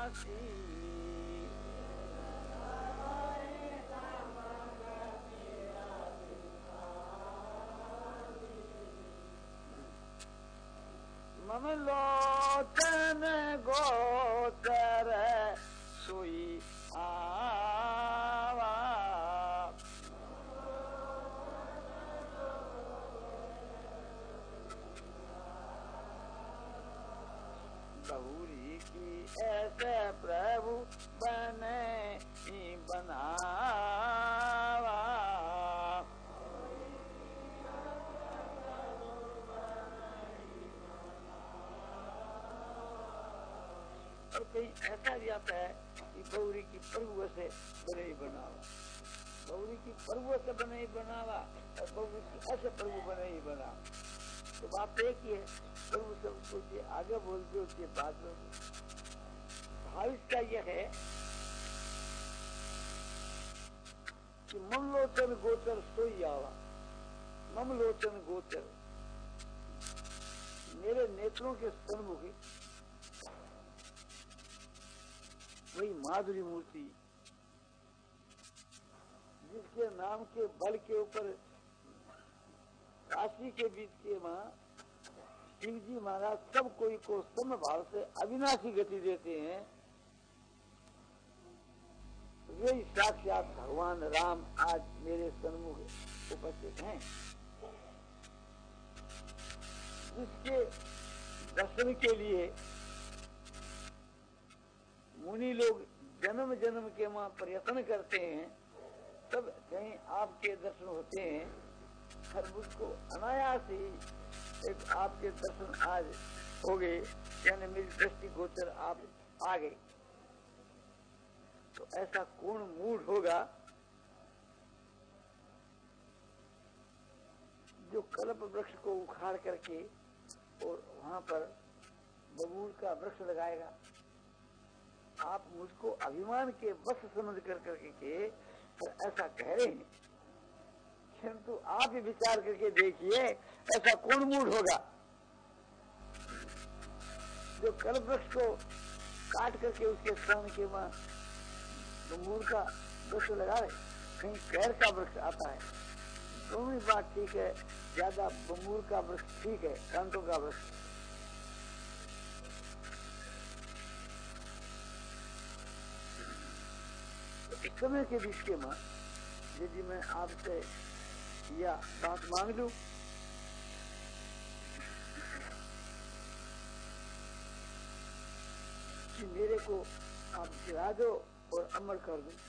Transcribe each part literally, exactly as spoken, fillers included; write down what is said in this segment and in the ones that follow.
अविनाशी मम लोचन गोचर सोई आवा बहुरी की ऐसे प्रभु बने ही बनावा और कहीं ऐसा भी आता है कि बहुरी की प्रभु से बने ही बनावा, बहुरी की प्रभु से बने ही बनावा और बहुरी की ऐसे प्रभु बने ही बनावा। तो बात एक ही है, प्रभु सब कुछ आगे बोलते होती है बात में। भाव इसका यह है कि ममलोचन गोचर सोई आवा, ममलोचन गोचर मेरे नेत्रों के सन्मुख वही माधुरी मूर्ति जिसके नाम के बल के ऊपर काशी के बीच के मां शिव जी महाराज सब कोई को सम भाव से अविनाशी गति देते हैं, वही साक्षात भगवान राम आज मेरे सन्मुख उपस्थित हैं, जिसके दर्शन के लिए मुनि लोग जन्म जन्म के मां प्रयत्न करते हैं, तब कहीं आपके दर्शन होते हैं। हर मुझको अनायास ही एक आपके दर्शन आज हो गए, यानी मेरी दृष्टि गोचर आप आ गए। तो ऐसा कौन मूड होगा जो कल्प वृक्ष को उखाड़ करके और वहां पर बबूल का वृक्ष लगाएगा। आप मुझको अभिमान के वश समझ कर करके के और ऐसा कह रहे हैं, किंतु आप ही विचार करके देखिए ऐसा कौन मूड होगा जो कल्प वृक्ष को काट करके उसके स्थान के वहां बबूल का वृक्ष लगा रहे। कहीं कैर का वृक्ष आता है, दोनों ही बात ठीक है, ज्यादा बबूल का वृक्ष ठीक है, कांटों का वृक्ष। इस समय के बीच के मां यदि मैं आपसे या बात मांग लूं कि मेरे को आप गिरा दो और अमर कर दो,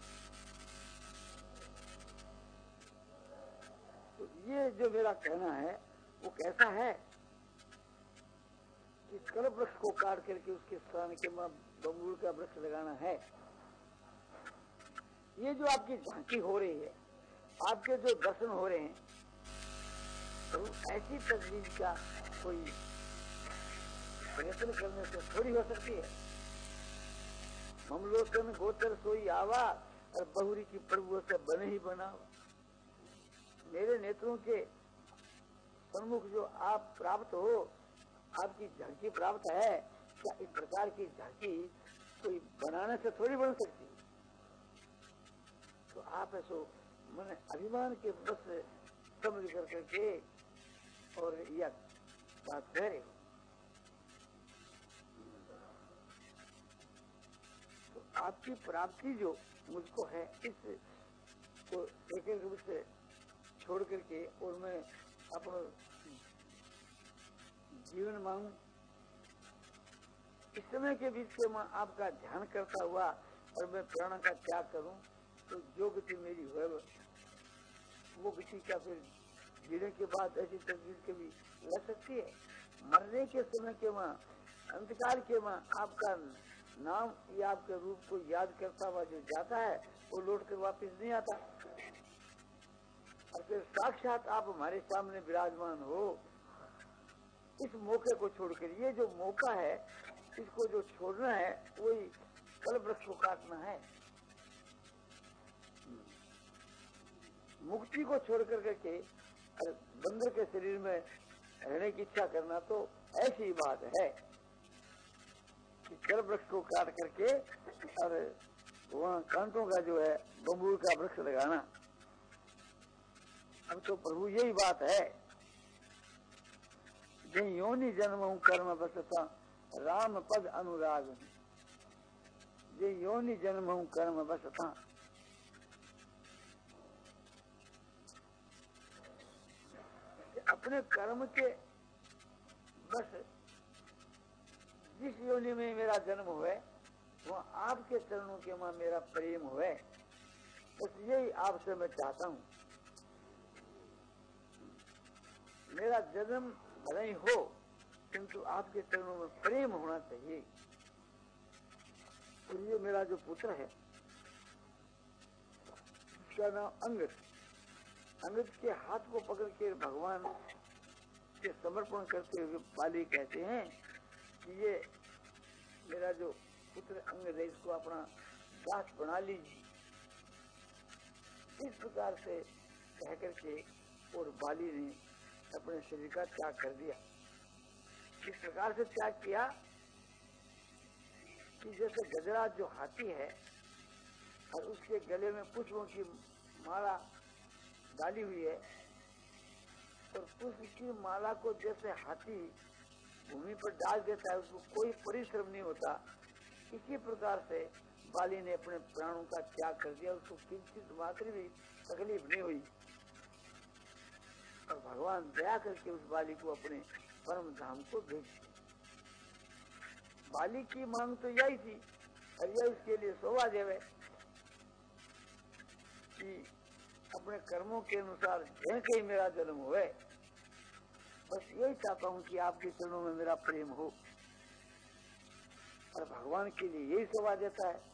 तो ये जो मेरा कहना है वो कैसा है कि कल्प वृक्ष को काट करके उसके स्थान के मां बबूल का वृक्ष लगाना है। ये जो आपकी झांकी हो रही है, आपके जो दर्शन हो रहे हैं, तो ऐसी तस्वीर का कोई प्रयत्न करने से थोड़ी हो सकती है। ममलोचन गोचर सोई आवा और बहुरी की प्रभु से बने ही बना। मेरे नेत्रों के सन्मुख जो आप प्राप्त हो, आपकी झांकी प्राप्त है, क्या इस प्रकार की झांकी कोई बनाने से थोड़ी बन सकती? तो आप ऐसो मैंने अभिमान के बस समझ कर करके और यह बात कह रहे हो। तो आपकी प्राप्ति जो मुझको है इस को एक एक रूप से छोड़ करके और मैं अपना जीवन मांगू, इस समय के बीच से मैं आपका ध्यान करता हुआ और मैं प्राण का त्याग करूं, तो जो गति मेरी है वो गति का फिर जीने के बाद ऐसी तस्वीर कभी लग सकती है? मरने के समय के वहाँ अंतकाल के वहाँ आपका नाम या आपके रूप को याद करता हुआ जो जाता है वो लौट कर वापिस नहीं आता। और फिर साक्षात आप हमारे सामने विराजमान हो, इस मौके को छोड़कर, ये जो मौका है इसको जो छोड़ना है वही कल्प वृक्ष को काटना है। मुक्ति को छोड़ कर के बंदर के शरीर में रहने की इच्छा करना तो ऐसी बात है। कि चल वृक्ष को काट करके और वहाँ कांटों का जो है बबूल का वृक्ष लगाना। अब तो प्रभु यही बात है, जय योनि जन्म कर्म बसता राम पद अनुराग, जय योनि जन्म कर्म बसता। अपने कर्म के बस जिस योनि में मेरा जन्म हुए वहाँ आपके चरणों के मां मेरा प्रेम हुए, बस यही आपसे मैं चाहता हूँ। मेरा जन्म भले ही हो किंतु आपके चरणों में प्रेम होना चाहिए। और ये मेरा जो पुत्र है उसका नाम अंगद, अंगद के हाथ को पकड़ के भगवान के समर्पण करते हुए बाली कहते हैं कि ये मेरा जो पुत्र अंगद है इसको अपना दास बना लीजिए। इस प्रकार से कह करके और बाली ने अपने शरीर का त्याग कर दिया। इस प्रकार से त्याग किया कि जैसे गजराज जो हाथी है और उसके गले में पुष्पों की माला डाली हुई है और पुष्प की माला को जैसे हाथी भूमि पर डाल देता है, उसको कोई परिश्रम नहीं होता, इसी प्रकार से बाली ने अपने प्राणों का त्याग कर दिया। उसको किंचित मात्र भी तकलीफ नहीं हुई और भगवान दया करके उस बाली को अपने परम धाम को भेज दिया। बाली की मांग तो यही थी और यह उसके लिए सौभाग्य है कि अपने कर्मों के अनुसार जहाँ कहीं मेरा जन्म हुए, बस यही चाहता हूँ कि आपके चरणों में मेरा प्रेम हो। और भगवान के लिए यही सौभाग्य देता है।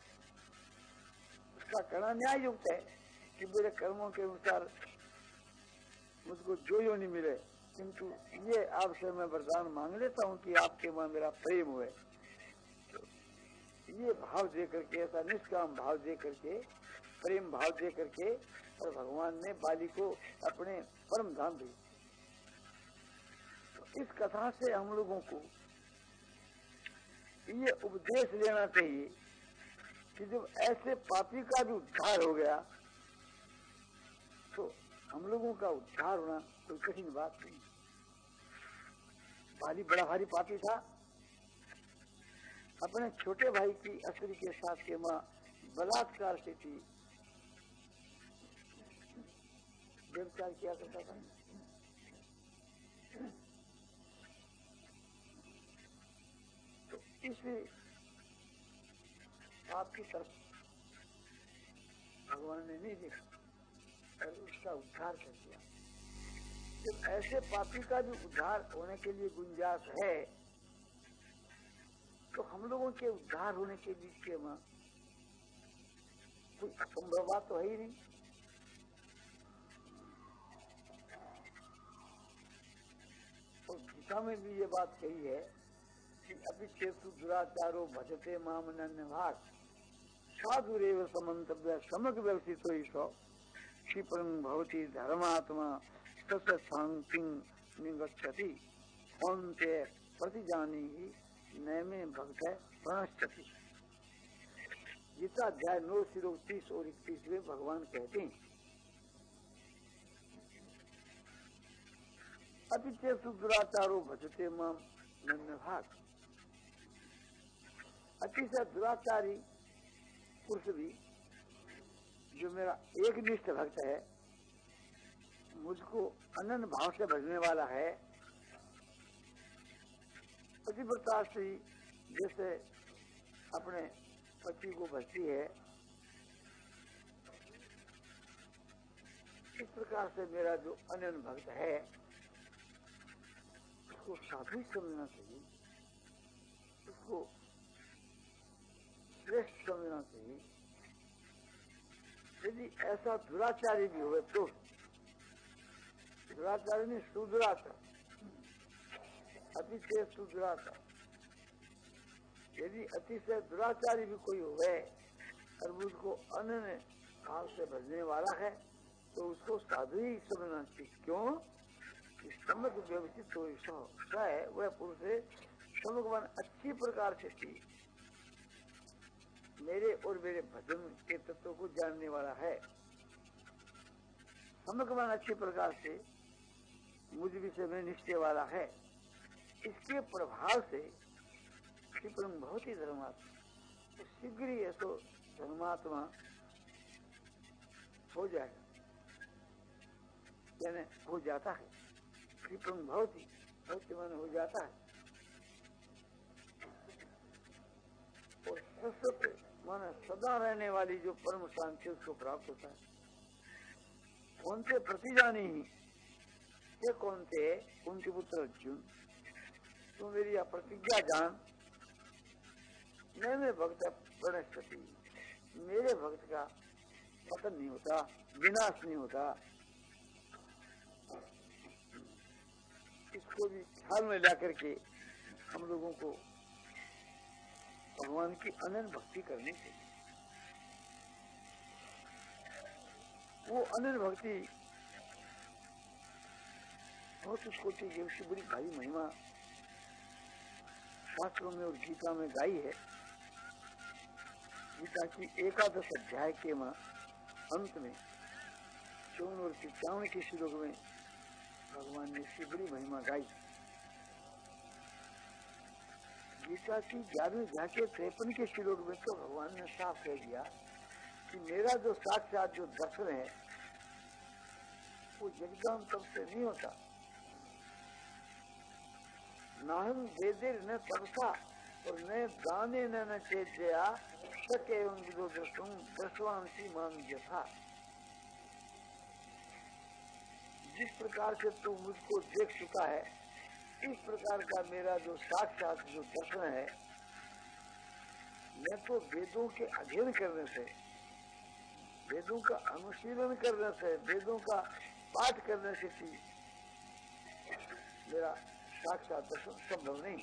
उसका कहना न्याय युक्त है कि मेरे कर्मों के अनुसार मुझको जो यो नहीं मिले, किंतु ये आपसे मैं वरदान मांग लेता हूँ कि आपके वहां मेरा प्रेम हुए। तो ये भाव दे करके, ऐसा निष्काम भाव दे करके, प्रेम भाव दे करके और भगवान ने बाली को अपने परम धाम दी। तो इस कथा से हम लोगों को ये उपदेश लेना चाहिए कि जब ऐसे पापी का भी उद्धार हो गया तो हम लोगों का उद्धार होना कोई कठिन बात नहीं। बाली बड़ा भारी पापी था, अपने छोटे भाई की अस्त्री के साथ के मां बलात्कार से थी, व्यभिचार किया करता था। तो इस आपकी तरफ भगवान ने नहीं देखा और उसका उद्धार कर दिया। जब ऐसे पापी का भी उद्धार होने के लिए गुंजाइश है तो हम लोगों के उद्धार होने के बीच में कोई असंभव बात तो है ही नहीं। और गीता में भी ये बात कही है कि अभी चेतु दुराचारो भजते माम नन्यभाग साधुरेव समन्तव्य समग्र व्यवस्थित ही सौ क्षिप्रं भवति धर्मात्मा तस्य शांतिं निगच्छति अन्ते प्रतिजानीहि नैमे भक्त प्रणश्यति। गीता अध्याय नौ सिरो तीस और इकतीस में भगवान कहते हैं अभी चेतु दुराचारो भजते माम नन्यभाग। अतिशय दुराचारी पुरुष भी जो मेरा एक निष्ठ भक्त है, मुझको अनन्य भाव से भजने वाला है, पतिव्रता स्त्री जैसे अपने पति को भजती है, इस प्रकार से मेरा जो अनन्य भक्त है उसको साधु समझना चाहिए, उसको श्रेष्ठ समझना चाहिए। यदि ऐसा दुराचारी भी हो तो दुराचारी नहीं सुदुराचार, अतिशय सुदुराचार। यदि अतिशय दुराचारी भी कोई हुए और उसको अनन्य भाव से भजने वाला है तो उसको साधु ही समझना चाहिए। क्यों? समग्र व्यवस्थित तो है वह पुरुष भगवान अच्छी प्रकार से थी, मेरे और मेरे भजन के तत्व को जानने वाला है। भगवान अच्छी प्रकार से मुझ विषय में निश्चय वाला है। इसके प्रभाव से क्षिप्रम बहुत ही धर्मात्मा, तो शीघ्र ही ऐसो धर्मात्मा हो जाएगा, यानी हो जाता है। क्षिप्रम बहुत ही बहुत ही मन हो जाता है। और शाश्वत माने सदा रहने वाली जो परम शांति उसको प्राप्त होता है। कौन से प्रतिजानी ये कौन थे? उनके पुत्र अर्जुन, तू मेरी यह प्रतिज्ञा जान, मैं में भक्त प्रणस्पति, मेरे भक्त का पतन नहीं होता, विनाश नहीं होता। इसको भी ख्याल में ला करके हम लोगों को भगवान की अनन्य भक्ति करनी चाहिए। वो अनन्य भक्ति बहुत उसको चाहिए, उसकी बड़ी भारी महिमा शास्त्रों में और गीता में गाई है। गीता की एकादश अध्याय के अंत में चौवन और पिचावन के श्लोक में भगवान ने इसकी बड़ी महिमा गाई। गीता की ग्यारहवीं अध्याय के तिरपन के श्लोक में तो भगवान ने साफ कह दिया कि मेरा जो साक्षात जो दर्शन है वो जगदांतर से नहीं होता। नाहं वेदेर न तपसा और न दाने न चेतया सके एवं विदो दर्शुं दर्शवांसी मान यथा। जिस प्रकार से तू मुझको देख चुका है, इस प्रकार का मेरा जो साक्षात जो दर्शन है, मैं तो वेदों के अध्ययन करने से, वेदों का अनुशीलन करने से, वेदों का पाठ करने से थी मेरा साक्षात दर्शन संभव नहीं।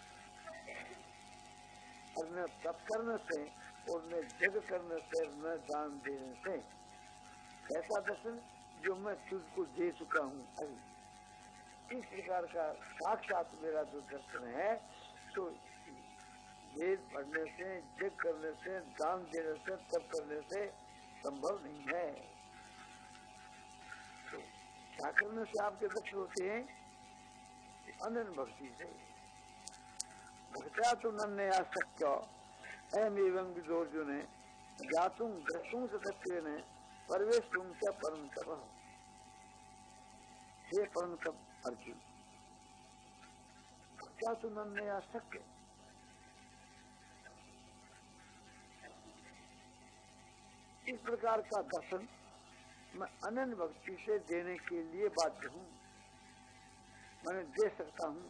और न तप करने से और न जग करने से, न दान देने से। ऐसा दर्शन जो मैं तुझको दे चुका हूँ अभी, इस प्रकार का साक्षात मेरा जो दर्शन है, तो वेद पढ़ने से, जग करने से, दान देने से, तप करने से संभव नहीं है। तो क्या करने से आपके दर्शन होते हैं? अनन्य भक्ति से। भक्त्या तो नन्हे आसक्त्य अहम एवं विदोर्जुने ज्ञातुम द्रष्टुम च तत्वेन परवेष्टुम च परम तपः। हे परम तप अर्जुन, भक्त्या तो नन्हे आसक्त्य, इस प्रकार का दर्शन मैं अनन्य भक्ति से देने के लिए बाध्य हूँ, मैं दे सकता हूँ।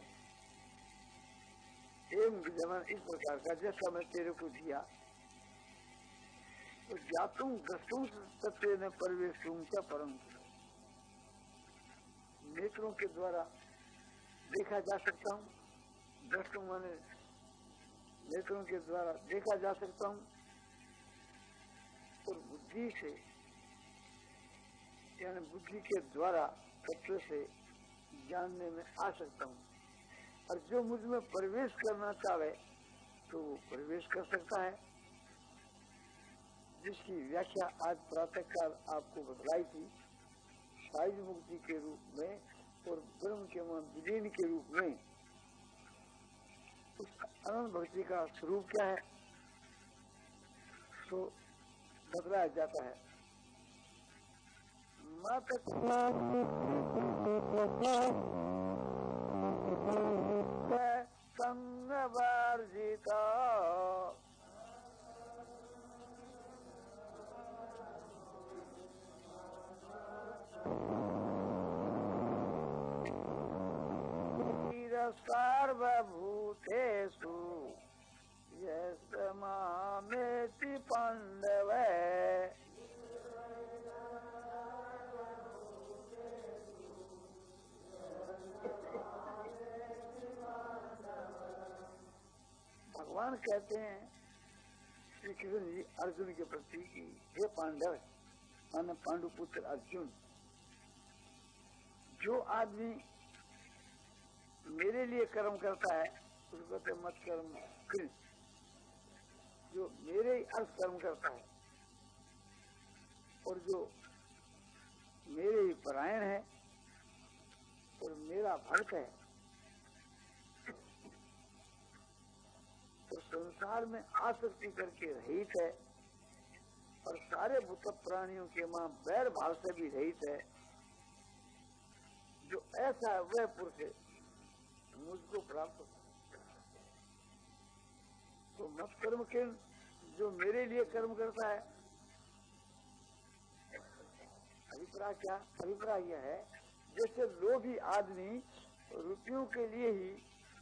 एवं विद्यमान इस प्रकार का जैसा मैं तेरे को दिया, तो ज्ञातुम द्रष्टुम तत्व में परवेशुम क्या परम, नेत्रों के द्वारा देखा जा सकता हूँ। द्रष्टुम माने नेत्रों के द्वारा देखा जा सकता हूँ, और बुद्धि से यानी बुद्धि के द्वारा तत्व से जानने में आ सकता हूँ। और जो मुझ में प्रवेश करना चाहे तो वो प्रवेश कर सकता है, जिसकी व्याख्या आज प्रातः काल आपको बतलाई थी, साइज मुक्ति के रूप में और ब्रह्म के मन विलीन के रूप में। उस अनंत भक्ति का स्वरूप क्या है तो बतलाया जाता है। मत संग वर्जिता सर्वभूतेषु यस्य मामेति पाण्डव। भगवान कहते हैं श्री कृष्ण जी अर्जुन के प्रति कि हे पांडव, माने पांडुपुत्र अर्जुन, जो आदमी मेरे लिए कर्म करता है उसको कहते मत कर्म कृ, जो मेरे ही अर्थ कर्म करता है और जो मेरे ही परायण है और मेरा भक्त है तो संसार में आसक्ति करके रहित है और सारे भूत प्राणियों के मां बैर भाव से भी रहित है, जो ऐसा वह पुरुष मुझको प्राप्त हो। तो मत कर्म के जो मेरे लिए कर्म करता है, अभिप्राय क्या? अभिप्राय यह है जैसे लोभी आदमी रुपयों के लिए ही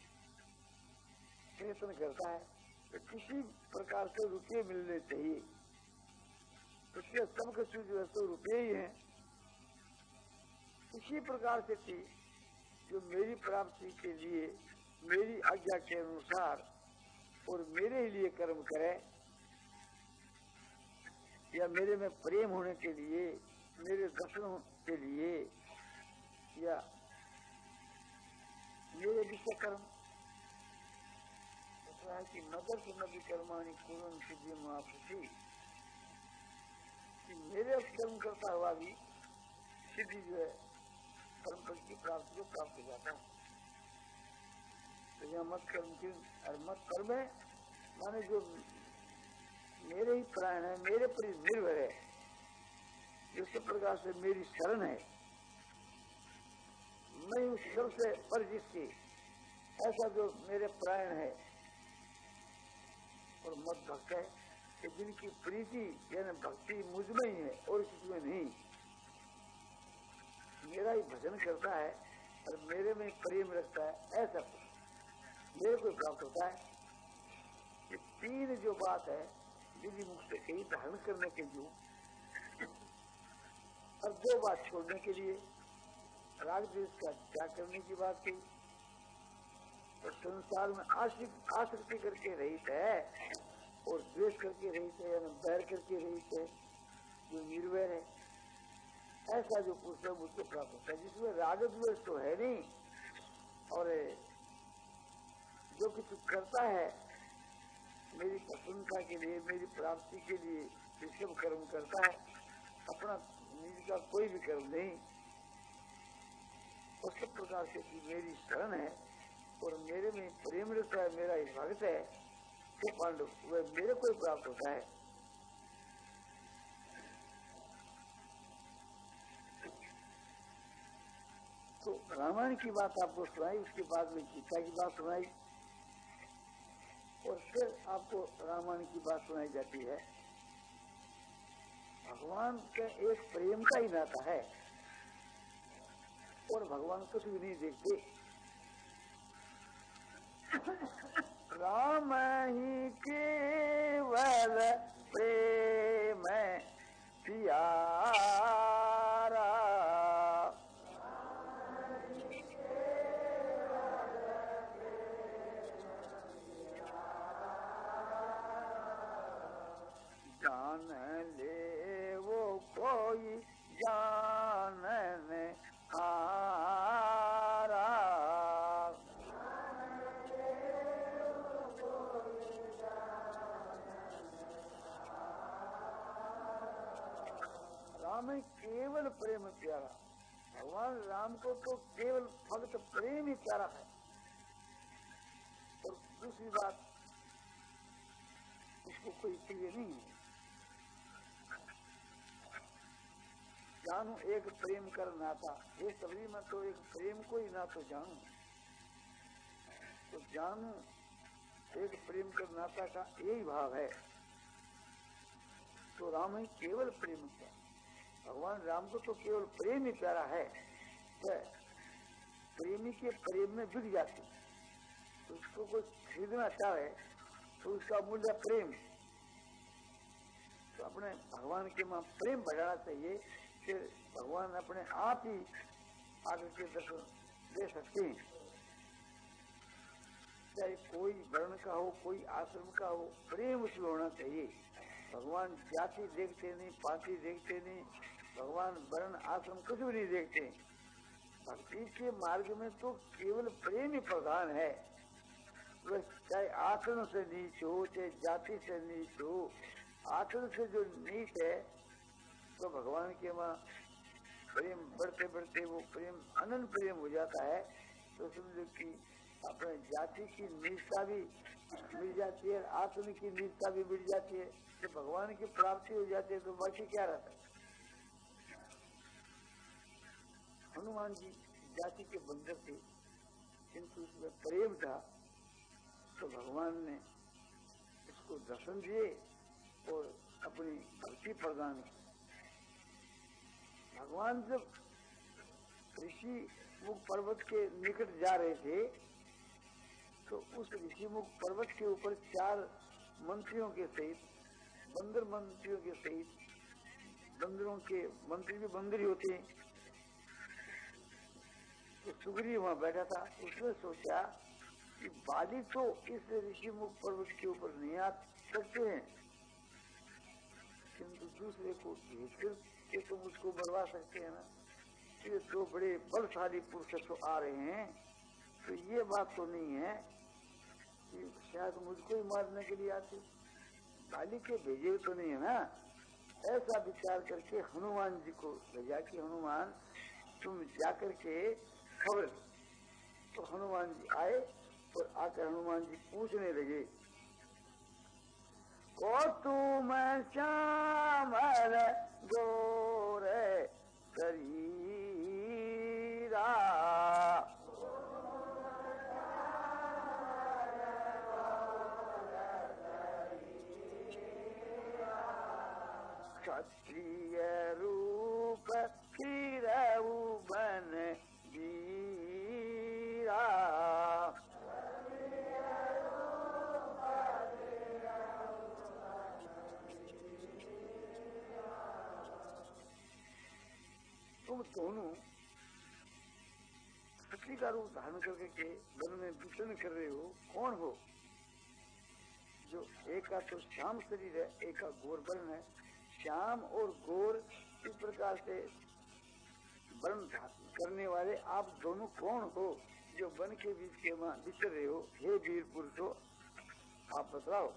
प्रयत्न करता है तो किसी प्रकार से रुपये मिलने चाहिए, इसलिए सबके सूझ तो रुपये ही हैं। इसी प्रकार से थी जो मेरी प्राप्ति के लिए मेरी आज्ञा के अनुसार और मेरे ही लिए कर्म करे या मेरे में प्रेम होने के लिए, मेरे दर्शन के लिए या मेरे विषय कर्म ऐसा है कि मदर से नदी कर्माणी कुरन सिद्धि महापुषी, कि मेरे कर्म करता हुआ भी सिद्धि जो है कर्म फल की प्राप्ति को प्राप्त हो जाता है। तो यह मत कर्म की और मत कर्म है माने जो मेरे ही प्राण है, मेरे पर निर्भर है, जिस प्रकार से मेरी शरण है, मैं उस सबसे परिचित थी, ऐसा जो मेरे प्राण है और मत भक्त है कि जिनकी प्रीति यानी भक्ति मुझ में ही है और किसी में नहीं, मेरा ही भजन करता है और मेरे में प्रेम रखता है, ऐसा मेरे को प्राप्त होता है। ये तीन जो बात है विधि मुख से कही धारण करने के जो और दो बात छोड़ने के लिए राग द्वेष का त्याग करने की बात कही और संसार में आश्रित आसक्ति करके रहित है और द्वेष करके रहित है यानी बैर करके रहित है, जो निर्वैर है, ऐसा जो पुरुष है उसको प्राप्त होता है, जिसमें राग द्वेष तो है नहीं और जो कुछ करता है मेरी प्रसन्नता के लिए, मेरी प्राप्ति के लिए विषम कर्म करता है, अपना निज का कोई भी कर्म नहीं। उस सब प्रकार से मेरी शरण है और मेरे में प्रेम रखता है, मेरा ही भक्त है, तो पांडव वह मेरे को ही प्राप्त होता है। तो रामायण की बात आपको सुनाई, उसके बाद में गीता की बात सुनाई और फिर आपको रामायण की बात सुनाई जाती है। भगवान का एक प्रेम का ही नाता है और भगवान कुछ भी नहीं देखते। राम ही केवल प्रेम प्यारा, जान ले वो कोई जानने हारा, राम ही केवल प्रेम प्यारा। भगवान राम को तो केवल भक्त प्रेम ही प्यारा है। और दूसरी बात उसको कोई प्रिय नहीं है। जानू एक प्रेम कर नाता, ये सभी में तो एक प्रेम को ही ना तो जानू, तो जानू एक प्रेम कर नाता का यही भाव है। तो राम ही केवल प्रेम प्यारा, भगवान राम को तो केवल प्रेम ही प्यारा है। वह प्रेमी के प्रेम में बिक जाती, तो उसको कोई खरीदना चाहे तो उसका मूल्य प्रेम। तो अपने भगवान के मां प्रेम बढ़ाना चाहिए, फिर भगवान अपने आप ही आगे के दर्शन दे सकते हैं। चाहे कोई वर्ण का हो, कोई आश्रम का हो, प्रेम उसमें होना चाहिए। भगवान जाति देखते नहीं, पाति देखते नहीं, भगवान वर्ण आश्रम कुछ भी नहीं देखते। भक्ति के मार्ग में तो केवल प्रेम ही प्रधान है। वह चाहे आचरण से नीच हो, चाहे जाति से नीच हो, आचरण से जो नीच है तो भगवान के वहाँ प्रेम बढ़ते बढ़ते वो प्रेम अनंत प्रेम हो जाता है। तो समझो कि अपने जाति की नीचता भी मिल जाती है, आत्म की नीचता भी मिल जाती है, तो भगवान की प्राप्ति हो जाती है। तो बाकी क्या रहता है? हनुमान जी जाति के बंधर थे, किंतु उसमें प्रेम था, तो भगवान ने उसको दर्शन दिए और अपनी भक्ति प्रदान की। भगवान जब ऋषि मुख पर्वत के निकट जा रहे थे तो उस ऋषि मुख पर्वत के ऊपर चार मंत्रियों के सहित, बंदर मंत्रियों के सहित, बंदरों के मंत्री भी बंदर ही होते हैं, तो सुग्रीव वहां बैठा था। उसने सोचा कि बाली तो इस ऋषि मुख पर्वत के ऊपर नहीं आ सकते हैं, किंतु दूसरे को भेजकर के तो मुझको मरवा सकते हैं ना। ये दो बड़े बलशाली पुरुष तो आ रहे हैं, तो ये बात तो नहीं है कि शायद मुझको ही मारने के लिए आते, बाली के भेजे तो नहीं है ना। ऐसा विचार करके हनुमान जी को भेजा कि हनुमान तुम जाकर के खबर। तो हनुमान जी आए और आकर हनुमान जी पूछने लगे, ओ तुम श्यामल गोर शरीरा, क्षत्रिय रूप फिरऊ बन वीरा, तुम दोनों क्षत्रिय का रूप धारण करके के वन में विचरण कर रहे हो, कौन हो? जो एक का तो श्याम शरीर है, एक का गोर वर्ण है। श्याम और गोर इस प्रकार से वर्ण करने वाले आप दोनों कौन हो जो वन के बीच के वहां विचर रहे हो? हे वीर पुरुषों, आप बताओ।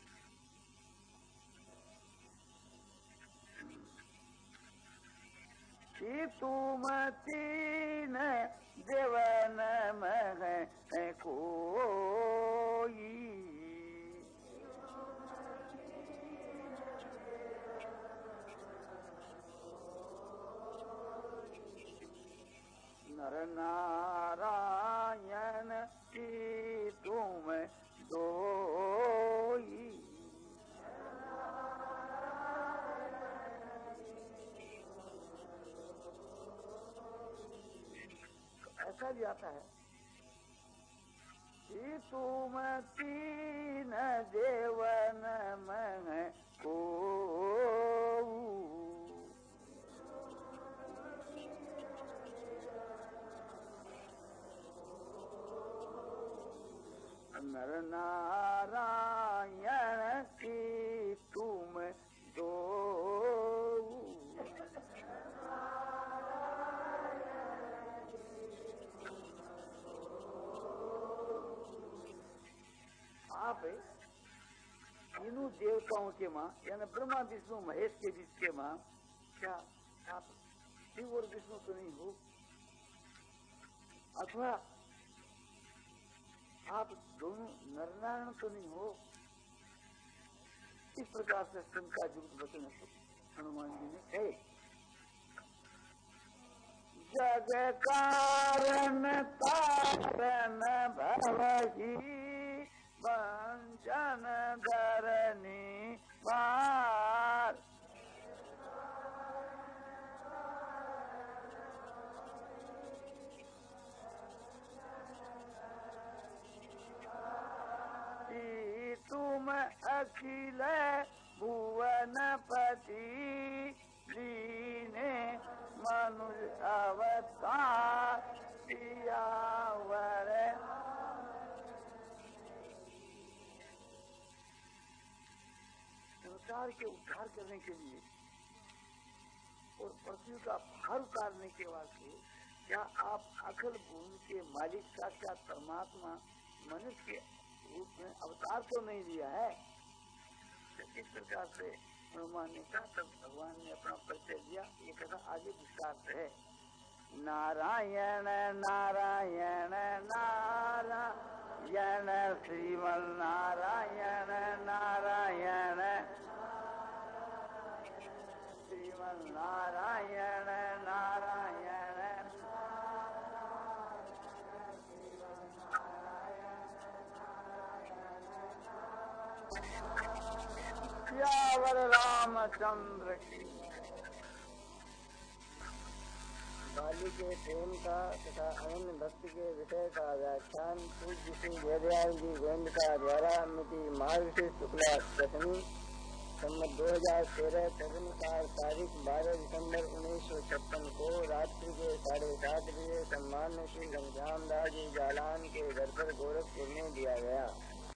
कि तुम तीन देवन में कोई, नर नारायण की तुम दोई, ऐसा भी आता है कि तुम तीन देवन में को, नर नारायण की तुम दो, आप तीनों देवताओं के माँ यानी ब्रह्मा विष्णु महेश के बीच के माँ, क्या आप शिव और विष्णु तो नहीं हो? अथवा आप दोनों नरनारायण तो नहीं हो? इस प्रकार से शंका युक्त वचन हनुमान जी ने कहे। जग कारण तारण भवहि वंचन धरनी पार, तुम अखिल भुवनपति लीने मनुष्य अवतार सियावर। संसार के उद्धार करने के लिए और पृथ्वी का भार उतारने के वास्ते क्या आप अखिल भूमि के मालिक साक्षात परमात्मा मनुष्य के रूप में अवतार तो नहीं दिया है। तो इस प्रकार से हनुमान ने कहा, तब भगवान ने अपना परिचय दिया। ये कथा आगे विस्तार से है। नारायण नारायण नारायण श्रीमन नारायण नारायण श्रीमन नारायण नारायण सियावर रामचंद्र की। बाली के प्रेम का तथा अन्य भक्ति के विषय का व्याख्यान पूज्य श्री वेदव्यास जी गोविंद का द्वारा मिति मार्गशीर्ष शुक्ला दशमी संवत दो हजार तेरह तदनुसार तारीख बारह दिसंबर उन्नीस सौ छप्पन को रात्रि के साढ़े सात बजे सम्मान्य श्री घनश्याम दास जी जालान के घर पर गोरखपुर में दिया गया।